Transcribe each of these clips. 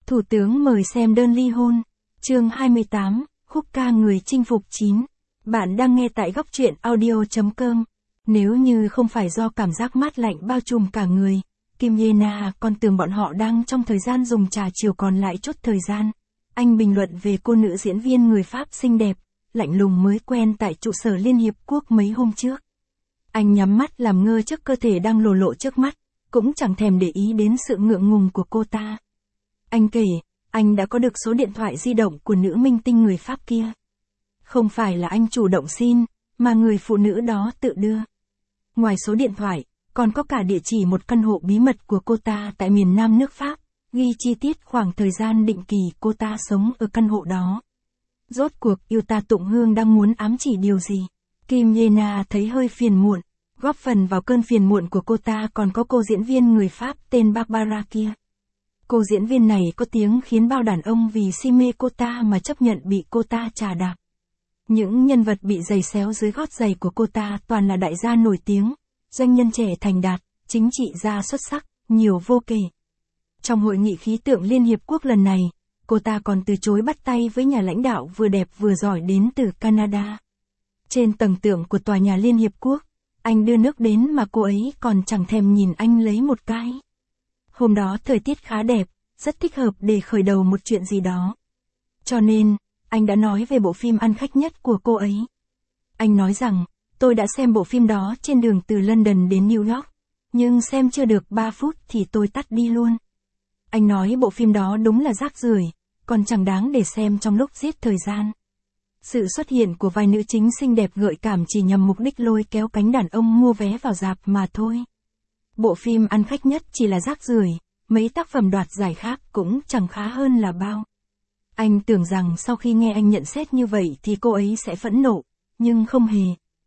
Thủ tướng mời xem đơn ly hôn. Chương 28, khúc ca người chinh phục 9. Bạn đang nghe tại góc truyện audio.com. Nếu như không phải do cảm giác mát lạnh bao trùm cả người, Kim Ye-na còn tưởng bọn họ đang trong thời gian dùng trà chiều còn lại chút thời gian. Anh bình luận về cô nữ diễn viên người Pháp xinh đẹp, lạnh lùng mới quen tại trụ sở Liên Hiệp Quốc mấy hôm trước. Anh nhắm mắt làm ngơ trước cơ thể đang lồ lộ trước mắt, cũng chẳng thèm để ý đến sự ngượng ngùng của cô ta. Anh kể, anh đã có được số điện thoại di động của nữ minh tinh người Pháp kia. Không phải là anh chủ động xin, mà người phụ nữ đó tự đưa. Ngoài số điện thoại, còn có cả địa chỉ một căn hộ bí mật của cô ta tại miền Nam nước Pháp, ghi chi tiết khoảng thời gian định kỳ cô ta sống ở căn hộ đó. Rốt cuộc yêu ta Tụng Hương đang muốn ám chỉ điều gì? Kim Ye-na thấy hơi phiền muộn, góp phần vào cơn phiền muộn của cô ta còn có cô diễn viên người Pháp tên Barbara kia. Cô diễn viên này có tiếng khiến bao đàn ông vì si mê cô ta mà chấp nhận bị cô ta chà đạp. Những nhân vật bị giày xéo dưới gót giày của cô ta toàn là đại gia nổi tiếng, doanh nhân trẻ thành đạt, chính trị gia xuất sắc, nhiều vô kể. Trong hội nghị khí tượng Liên Hiệp Quốc lần này, cô ta còn từ chối bắt tay với nhà lãnh đạo vừa đẹp vừa giỏi đến từ Canada. Trên tầng tượng của tòa nhà Liên Hiệp Quốc, anh đưa nước đến mà cô ấy còn chẳng thèm nhìn anh lấy một cái. Hôm đó thời tiết khá đẹp, rất thích hợp để khởi đầu một chuyện gì đó. Cho nên, anh đã nói về bộ phim ăn khách nhất của cô ấy. Anh nói rằng, tôi đã xem bộ phim đó trên đường từ London đến New York, nhưng xem chưa được 3 phút thì tôi tắt đi luôn. Anh nói bộ phim đó đúng là rác rưởi, còn chẳng đáng để xem trong lúc giết thời gian. Sự xuất hiện của vài nữ chính xinh đẹp gợi cảm chỉ nhằm mục đích lôi kéo cánh đàn ông mua vé vào rạp mà thôi. Bộ phim ăn khách nhất chỉ là rác rưởi, mấy tác phẩm đoạt giải khác cũng chẳng khá hơn là bao. Anh tưởng rằng sau khi nghe anh nhận xét như vậy thì cô ấy sẽ phẫn nộ, nhưng không hề.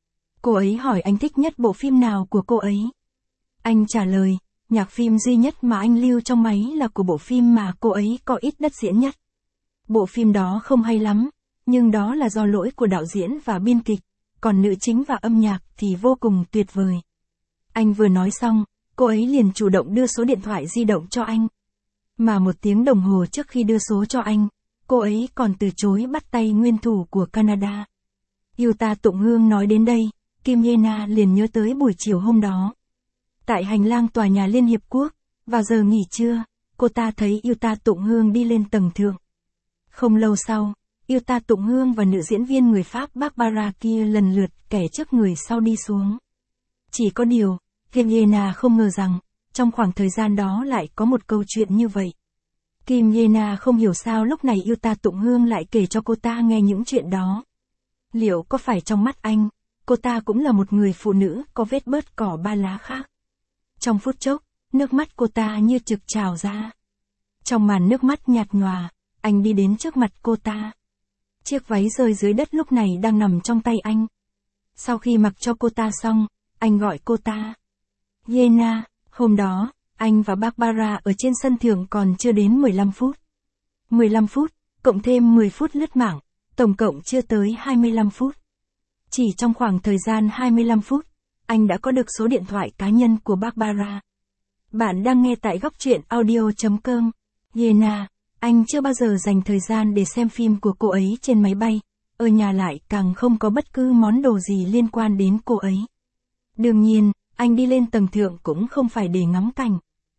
Cô ấy hỏi anh thích nhất bộ phim nào của cô ấy. Anh trả lời, nhạc phim duy nhất mà anh lưu trong máy là của bộ phim mà cô ấy có ít đất diễn nhất. Bộ phim đó không hay lắm, nhưng đó là do lỗi của đạo diễn và biên kịch, còn nữ chính và âm nhạc thì vô cùng tuyệt vời. Anh vừa nói xong, cô ấy liền chủ động đưa số điện thoại di động cho anh. Mà 1 tiếng đồng hồ trước khi đưa số cho anh, cô ấy còn từ chối bắt tay nguyên thủ của Canada. Yêu ta Tụng Hương nói đến đây, Kim Ye-na liền nhớ tới buổi chiều hôm đó. Tại hành lang tòa nhà Liên Hiệp Quốc, vào giờ nghỉ trưa, cô ta thấy yêu ta Tụng Hương đi lên tầng thượng. Không lâu sau, yêu ta Tụng Hương và nữ diễn viên người Pháp Barbara kia lần lượt kẻ trước người sau đi xuống. Chỉ có điều, Kim Ye-na không ngờ rằng, trong khoảng thời gian đó lại có một câu chuyện như vậy. Kim Ye-na không hiểu sao lúc này yêu ta Tụng Hương lại kể cho cô ta nghe những chuyện đó. Liệu có phải trong mắt anh, cô ta cũng là một người phụ nữ có vết bớt cỏ ba lá khác? Trong phút chốc, nước mắt cô ta như trực trào ra. Trong màn nước mắt nhạt nhòa, anh đi đến trước mặt cô ta. Chiếc váy rơi dưới đất lúc này đang nằm trong tay anh. Sau khi mặc cho cô ta xong, anh gọi cô ta. Ye-na, hôm đó, anh và Barbara ở trên sân thượng còn chưa đến 15 phút. 15 phút, cộng thêm 10 phút lướt mạng, tổng cộng chưa tới 25 phút. Chỉ trong khoảng thời gian 25 phút, anh đã có được số điện thoại cá nhân của Barbara. Bạn đang nghe tại góc truyện audio.com. Ye-na, anh chưa bao giờ dành thời gian để xem phim của cô ấy trên máy bay, ở nhà lại càng không có bất cứ món đồ gì liên quan đến cô ấy. Đương nhiên, anh đi lên tầng thượng cũng không phải để ngắm cảnh.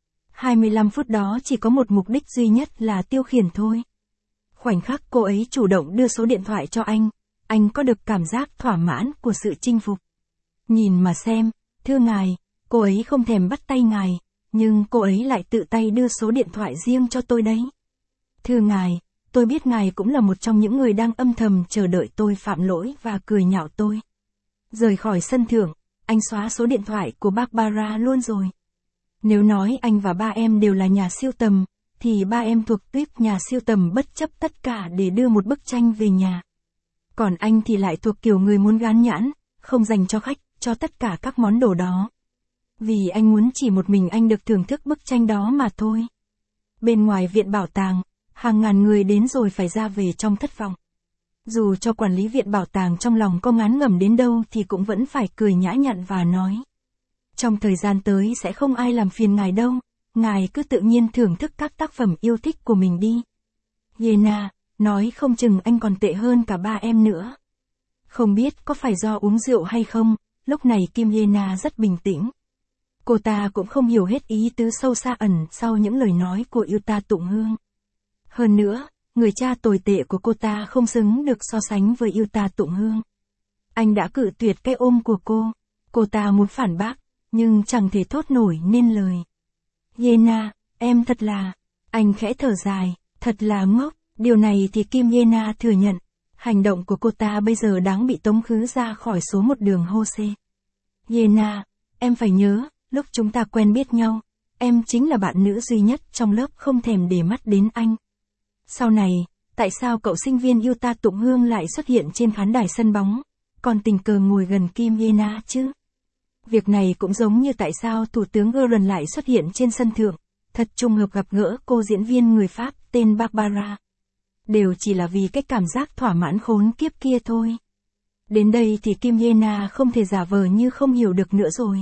25 phút đó chỉ có một mục đích duy nhất là tiêu khiển thôi. Khoảnh khắc cô ấy chủ động đưa số điện thoại cho anh có được cảm giác thỏa mãn của sự chinh phục. Nhìn mà xem, thưa ngài, cô ấy không thèm bắt tay ngài, nhưng cô ấy lại tự tay đưa số điện thoại riêng cho tôi đấy. Thưa ngài, tôi biết ngài cũng là một trong những người đang âm thầm chờ đợi tôi phạm lỗi và cười nhạo tôi. Rời khỏi sân thượng, anh xóa số điện thoại của Barbara luôn rồi. Nếu nói anh và ba em đều là nhà sưu tầm, thì ba em thuộc tuýp nhà sưu tầm bất chấp tất cả để đưa một bức tranh về nhà. Còn anh thì lại thuộc kiểu người muốn gán nhãn, không dành cho khách, cho tất cả các món đồ đó. Vì anh muốn chỉ một mình anh được thưởng thức bức tranh đó mà thôi. Bên ngoài viện bảo tàng, hàng ngàn người đến rồi phải ra về trong thất vọng. Dù cho quản lý viện bảo tàng trong lòng có ngán ngẩm đến đâu thì cũng vẫn phải cười nhã nhặn và nói. Trong thời gian tới sẽ không ai làm phiền ngài đâu, ngài cứ tự nhiên thưởng thức các tác phẩm yêu thích của mình đi. Yena, nói không chừng anh còn tệ hơn cả ba em nữa. Không biết có phải do uống rượu hay không, lúc này Kim Yena rất bình tĩnh. Cô ta cũng không hiểu hết ý tứ sâu xa ẩn sau những lời nói của Yuta Tụng Hương. Hơn nữa, người cha tồi tệ của cô ta không xứng được so sánh với Yuta Tụng Hương. Anh đã cự tuyệt cái ôm của cô ta muốn phản bác, nhưng chẳng thể thốt nổi nên lời. Yena, em thật là... Anh khẽ thở dài, thật là ngốc, điều này thì Kim Yena thừa nhận. Hành động của cô ta bây giờ đáng bị tống khứ ra khỏi số một đường Hose. Yena, em phải nhớ, lúc chúng ta quen biết nhau, em chính là bạn nữ duy nhất trong lớp không thèm để mắt đến anh. Sau này, tại sao cậu sinh viên Yuta Tụng Hương lại xuất hiện trên khán đài sân bóng, còn tình cờ ngồi gần Kim Yena chứ? Việc này cũng giống như tại sao Thủ tướng Gordon lại xuất hiện trên sân thượng, thật trùng hợp gặp gỡ cô diễn viên người Pháp tên Barbara. Đều chỉ là vì cái cảm giác thỏa mãn khốn kiếp kia thôi. Đến đây thì Kim Yena không thể giả vờ như không hiểu được nữa rồi.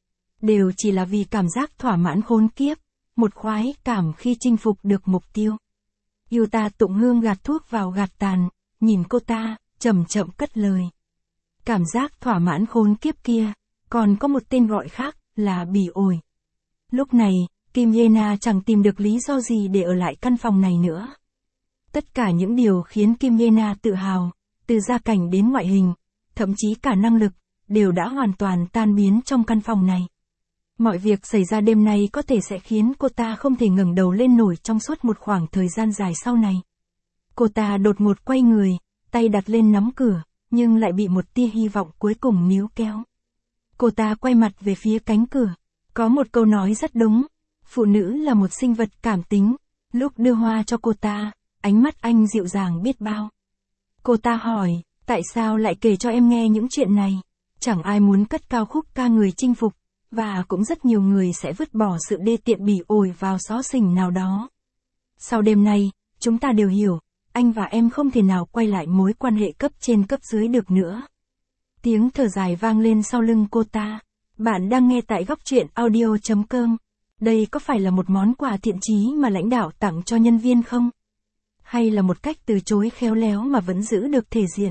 Đều chỉ là vì cảm giác thỏa mãn khốn kiếp, một khoái cảm khi chinh phục được mục tiêu. Yuta Tụng Hương gạt thuốc vào gạt tàn, nhìn cô ta, chậm chậm cất lời. Cảm giác thỏa mãn khốn kiếp kia, còn có một tên gọi khác, là bỉ ổi. Lúc này, Kim Yena chẳng tìm được lý do gì để ở lại căn phòng này nữa. Tất cả những điều khiến Kim Yena tự hào, từ gia cảnh đến ngoại hình, thậm chí cả năng lực, đều đã hoàn toàn tan biến trong căn phòng này. Mọi việc xảy ra đêm nay có thể sẽ khiến cô ta không thể ngẩng đầu lên nổi trong suốt một khoảng thời gian dài sau này. Cô ta đột ngột quay người, tay đặt lên nắm cửa, nhưng lại bị một tia hy vọng cuối cùng níu kéo. Cô ta quay mặt về phía cánh cửa. Có một câu nói rất đúng, phụ nữ là một sinh vật cảm tính. Lúc đưa hoa cho cô ta, ánh mắt anh dịu dàng biết bao. Cô ta hỏi, tại sao lại kể cho em nghe những chuyện này? Chẳng ai muốn cất cao khúc ca người chinh phục, và cũng rất nhiều người sẽ vứt bỏ sự đê tiện bỉ ổi vào xó xỉnh nào đó. Sau đêm nay, chúng ta đều hiểu, anh và em không thể nào quay lại mối quan hệ cấp trên cấp dưới được nữa. Tiếng thở dài vang lên sau lưng cô ta. Bạn đang nghe tại góc truyện audio.com. Đây có phải là một món quà thiện chí mà lãnh đạo tặng cho nhân viên không? Hay là một cách từ chối khéo léo mà vẫn giữ được thể diện?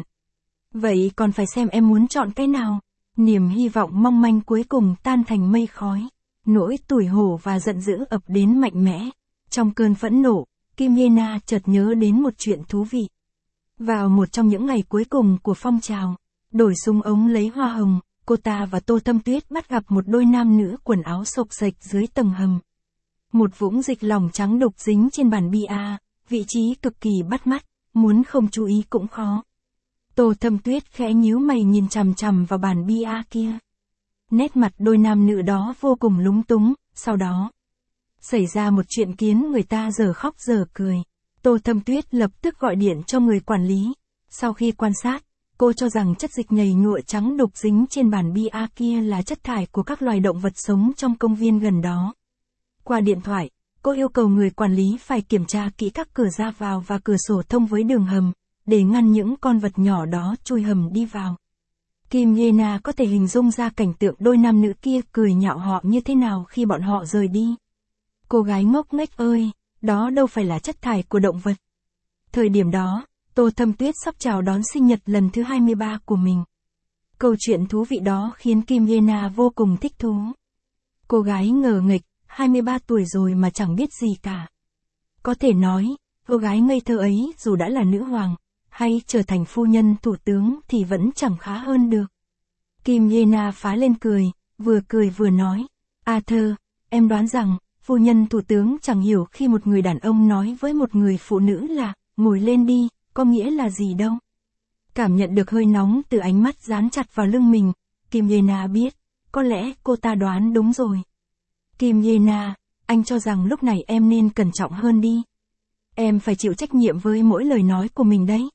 Vậy còn phải xem em muốn chọn cái nào. Niềm hy vọng mong manh cuối cùng tan thành mây khói. Nỗi tủi hổ và giận dữ ập đến mạnh mẽ. Trong cơn phẫn nộ, Kim Yena chợt nhớ đến một chuyện thú vị. Vào một trong những ngày cuối cùng của phong trào, đổi súng ống lấy hoa hồng, cô ta và Tô Thâm Tuyết bắt gặp một đôi nam nữ quần áo xộc xệch dưới tầng hầm. Một vũng dịch lỏng trắng đục dính trên bàn bia, vị trí cực kỳ bắt mắt, muốn không chú ý cũng khó. Tô Thâm Tuyết khẽ nhíu mày nhìn chằm chằm vào bàn bia kia. Nét mặt đôi nam nữ đó vô cùng lúng túng, sau đó xảy ra một chuyện khiến người ta giờ khóc giờ cười. Tô Thâm Tuyết lập tức gọi điện cho người quản lý. Sau khi quan sát, cô cho rằng chất dịch nhầy nhụa trắng đục dính trên bàn bia kia là chất thải của các loài động vật sống trong công viên gần đó. Qua điện thoại, cô yêu cầu người quản lý phải kiểm tra kỹ các cửa ra vào và cửa sổ thông với đường hầm, để ngăn những con vật nhỏ đó chui hầm đi vào. Kim Yena có thể hình dung ra cảnh tượng đôi nam nữ kia cười nhạo họ như thế nào khi bọn họ rời đi. Cô gái ngốc nghếch ơi, đó đâu phải là chất thải của động vật. Thời điểm đó, Tô Thâm Tuyết sắp chào đón sinh nhật lần thứ 23 của mình. Câu chuyện thú vị đó khiến Kim Yena vô cùng thích thú. Cô gái ngờ nghệch, 23 tuổi rồi mà chẳng biết gì cả. Có thể nói, cô gái ngây thơ ấy dù đã là nữ hoàng, hay trở thành phu nhân thủ tướng thì vẫn chẳng khá hơn được. Kim Yena phá lên cười vừa nói, Arthur, em đoán rằng, phu nhân thủ tướng chẳng hiểu khi một người đàn ông nói với một người phụ nữ là, ngồi lên đi, có nghĩa là gì đâu. Cảm nhận được hơi nóng từ ánh mắt dán chặt vào lưng mình, Kim Yena biết, có lẽ cô ta đoán đúng rồi. Kim Yena, anh cho rằng lúc này em nên cẩn trọng hơn đi. Em phải chịu trách nhiệm với mỗi lời nói của mình đấy.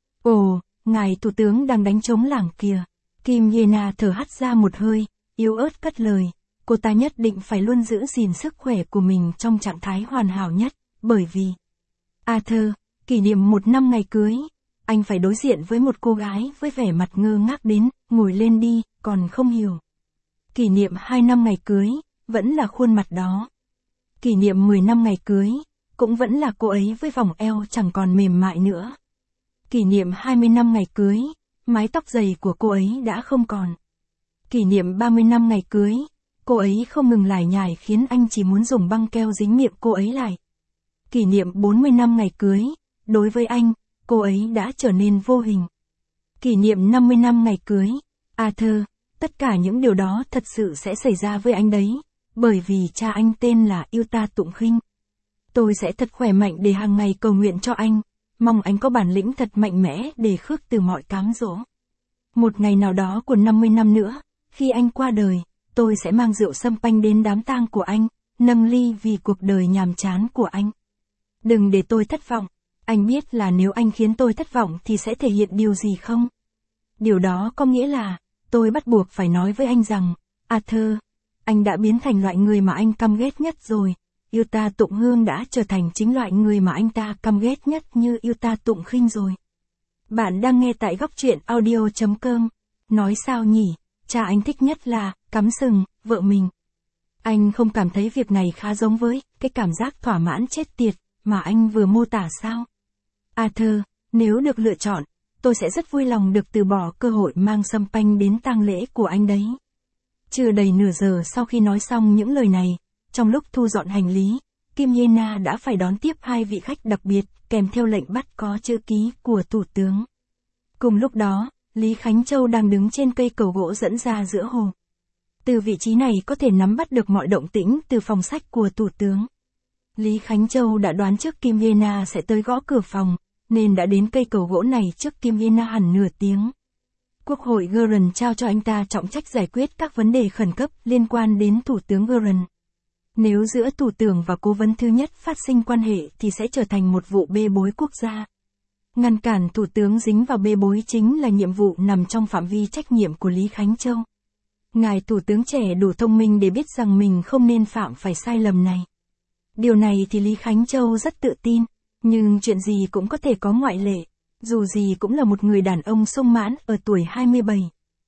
Ồ, ngài thủ tướng đang đánh trống lảng kìa. Kim Yena thở hắt ra một hơi, yếu ớt cất lời. Cô ta nhất định phải luôn giữ gìn sức khỏe của mình trong trạng thái hoàn hảo nhất, bởi vì Arthur, kỷ niệm 1 năm ngày cưới, anh phải đối diện với một cô gái với vẻ mặt ngơ ngác đến, ngồi lên đi, còn không hiểu. Kỷ niệm 2 năm ngày cưới, vẫn là khuôn mặt đó. Kỷ niệm 10 năm ngày cưới, cũng vẫn là cô ấy với vòng eo chẳng còn mềm mại nữa. Kỷ niệm 20 năm ngày cưới, mái tóc dày của cô ấy đã không còn. Kỷ niệm 30 năm ngày cưới, cô ấy không ngừng lải nhải khiến anh chỉ muốn dùng băng keo dính miệng cô ấy lại. Kỷ niệm 40 năm ngày cưới, đối với anh, cô ấy đã trở nên vô hình. Kỷ niệm 50 năm ngày cưới, Arthur, tất cả những điều đó thật sự sẽ xảy ra với anh đấy, bởi vì cha anh tên là Yuta Tụng Khinh. Tôi sẽ thật khỏe mạnh để hàng ngày cầu nguyện cho anh, mong anh có bản lĩnh thật mạnh mẽ để khước từ mọi cám dỗ. Một ngày nào đó của 50 năm nữa, khi anh qua đời, tôi sẽ mang rượu sâm panh đến đám tang của anh, nâng ly vì cuộc đời nhàm chán của anh. Đừng để tôi thất vọng, anh biết là nếu anh khiến tôi thất vọng thì sẽ thể hiện điều gì không? Điều đó có nghĩa là, tôi bắt buộc phải nói với anh rằng, Arthur, anh đã biến thành loại người mà anh căm ghét nhất rồi. Yuta Tụng Hương đã trở thành chính loại người mà anh ta căm ghét nhất như Yuta Tụng Khinh rồi. Bạn đang nghe tại góc truyện audio.com. Nói sao nhỉ, cha anh thích nhất là cắm sừng vợ mình. Anh không cảm thấy việc này khá giống với cái cảm giác thỏa mãn chết tiệt mà anh vừa mô tả sao? Arthur, nếu được lựa chọn, tôi sẽ rất vui lòng được từ bỏ cơ hội mang sâm panh đến tang lễ của anh đấy. Chưa đầy nửa giờ sau khi nói xong những lời này, trong lúc thu dọn hành lý, Kim Ye-na đã phải đón tiếp hai vị khách đặc biệt, kèm theo lệnh bắt có chữ ký của Thủ tướng. Cùng lúc đó, Lý Khánh Châu đang đứng trên cây cầu gỗ dẫn ra giữa hồ. Từ vị trí này có thể nắm bắt được mọi động tĩnh từ phòng sách của Thủ tướng. Lý Khánh Châu đã đoán trước Kim Ye-na sẽ tới gõ cửa phòng, nên đã đến cây cầu gỗ này trước Kim Ye-na hẳn nửa tiếng. Quốc hội Guren trao cho anh ta trọng trách giải quyết các vấn đề khẩn cấp liên quan đến Thủ tướng Guren. Nếu giữa thủ tướng và cố vấn thứ nhất phát sinh quan hệ thì sẽ trở thành một vụ bê bối quốc gia. Ngăn cản thủ tướng dính vào bê bối chính là nhiệm vụ nằm trong phạm vi trách nhiệm của Lý Khánh Châu. Ngài thủ tướng trẻ đủ thông minh để biết rằng mình không nên phạm phải sai lầm này. Điều này thì Lý Khánh Châu rất tự tin, nhưng chuyện gì cũng có thể có ngoại lệ, dù gì cũng là một người đàn ông sung mãn ở tuổi 27.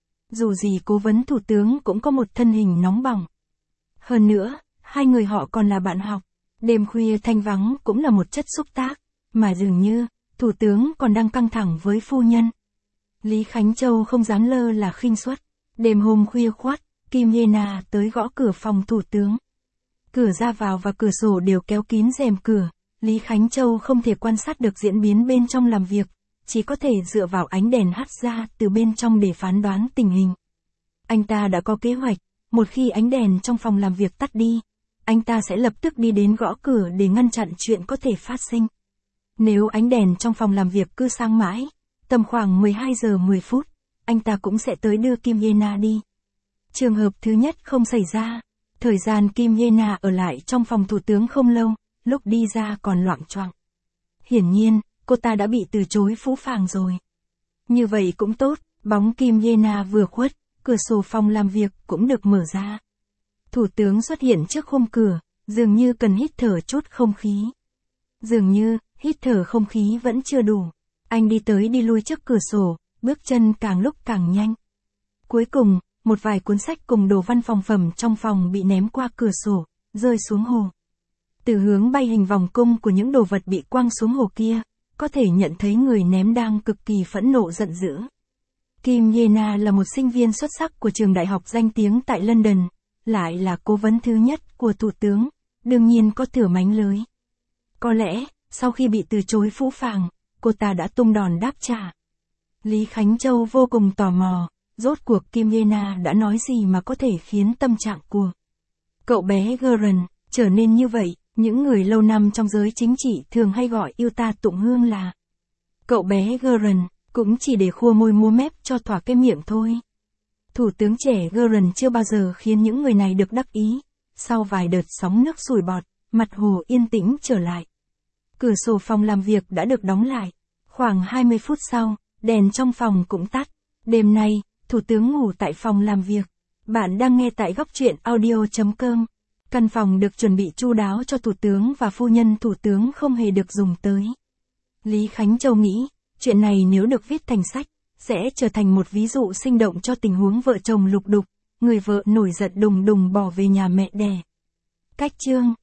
Dù gì cố vấn thủ tướng cũng có một thân hình nóng bỏng. Hơn nữa, hai người họ còn là bạn học, đêm khuya thanh vắng cũng là một chất xúc tác, mà dường như, thủ tướng còn đang căng thẳng với phu nhân. Lý Khánh Châu không dám lơ là khinh suất. Đêm hôm khuya khoắt, Kim Ye-na tới gõ cửa phòng thủ tướng. Cửa ra vào và cửa sổ đều kéo kín rèm cửa, Lý Khánh Châu không thể quan sát được diễn biến bên trong làm việc, chỉ có thể dựa vào ánh đèn hắt ra từ bên trong để phán đoán tình hình. Anh ta đã có kế hoạch, một khi ánh đèn trong phòng làm việc tắt đi, anh ta sẽ lập tức đi đến gõ cửa để ngăn chặn chuyện có thể phát sinh. Nếu ánh đèn trong phòng làm việc cứ sáng mãi, tầm khoảng 12 giờ 10 phút, anh ta cũng sẽ tới đưa Kim Ye-na đi. Trường hợp thứ nhất không xảy ra, thời gian Kim Ye-na ở lại trong phòng thủ tướng không lâu, lúc đi ra còn loạng choạng. Hiển nhiên, cô ta đã bị từ chối phũ phàng rồi. Như vậy cũng tốt, bóng Kim Ye-na vừa khuất, cửa sổ phòng làm việc cũng được mở ra. Thủ tướng xuất hiện trước khung cửa, dường như cần hít thở chút không khí. Dường như, hít thở không khí vẫn chưa đủ. Anh đi tới đi lui trước cửa sổ, bước chân càng lúc càng nhanh. Cuối cùng, một vài cuốn sách cùng đồ văn phòng phẩm trong phòng bị ném qua cửa sổ, rơi xuống hồ. Từ hướng bay hình vòng cung của những đồ vật bị quăng xuống hồ kia, có thể nhận thấy người ném đang cực kỳ phẫn nộ giận dữ. Kim Ye-na là một sinh viên xuất sắc của trường đại học danh tiếng tại London, lại là cố vấn thứ nhất của thủ tướng, đương nhiên có thửa mánh lới. Có lẽ, sau khi bị từ chối phũ phàng, cô ta đã tung đòn đáp trả. Lý Khánh Châu vô cùng tò mò, rốt cuộc Kim Ye-na đã nói gì mà có thể khiến tâm trạng của cậu bé Guren trở nên như vậy. Những người lâu năm trong giới chính trị thường hay gọi Yuta Tụng Hương là cậu bé Guren, cũng chỉ để khua môi múa mép cho thỏa cái miệng thôi. Thủ tướng trẻ Guren chưa bao giờ khiến những người này được đắc ý. Sau vài đợt sóng nước sủi bọt, mặt hồ yên tĩnh trở lại. Cửa sổ phòng làm việc đã được đóng lại. Khoảng 20 phút sau, đèn trong phòng cũng tắt. Đêm nay, thủ tướng ngủ tại phòng làm việc. Bạn đang nghe tại góc truyện audio.com. Căn phòng được chuẩn bị chu đáo cho thủ tướng và phu nhân thủ tướng không hề được dùng tới. Lý Khánh Châu nghĩ, chuyện này nếu được viết thành sách, sẽ trở thành một ví dụ sinh động cho tình huống vợ chồng lục đục, người vợ nổi giận đùng đùng bỏ về nhà mẹ đẻ. Cách chương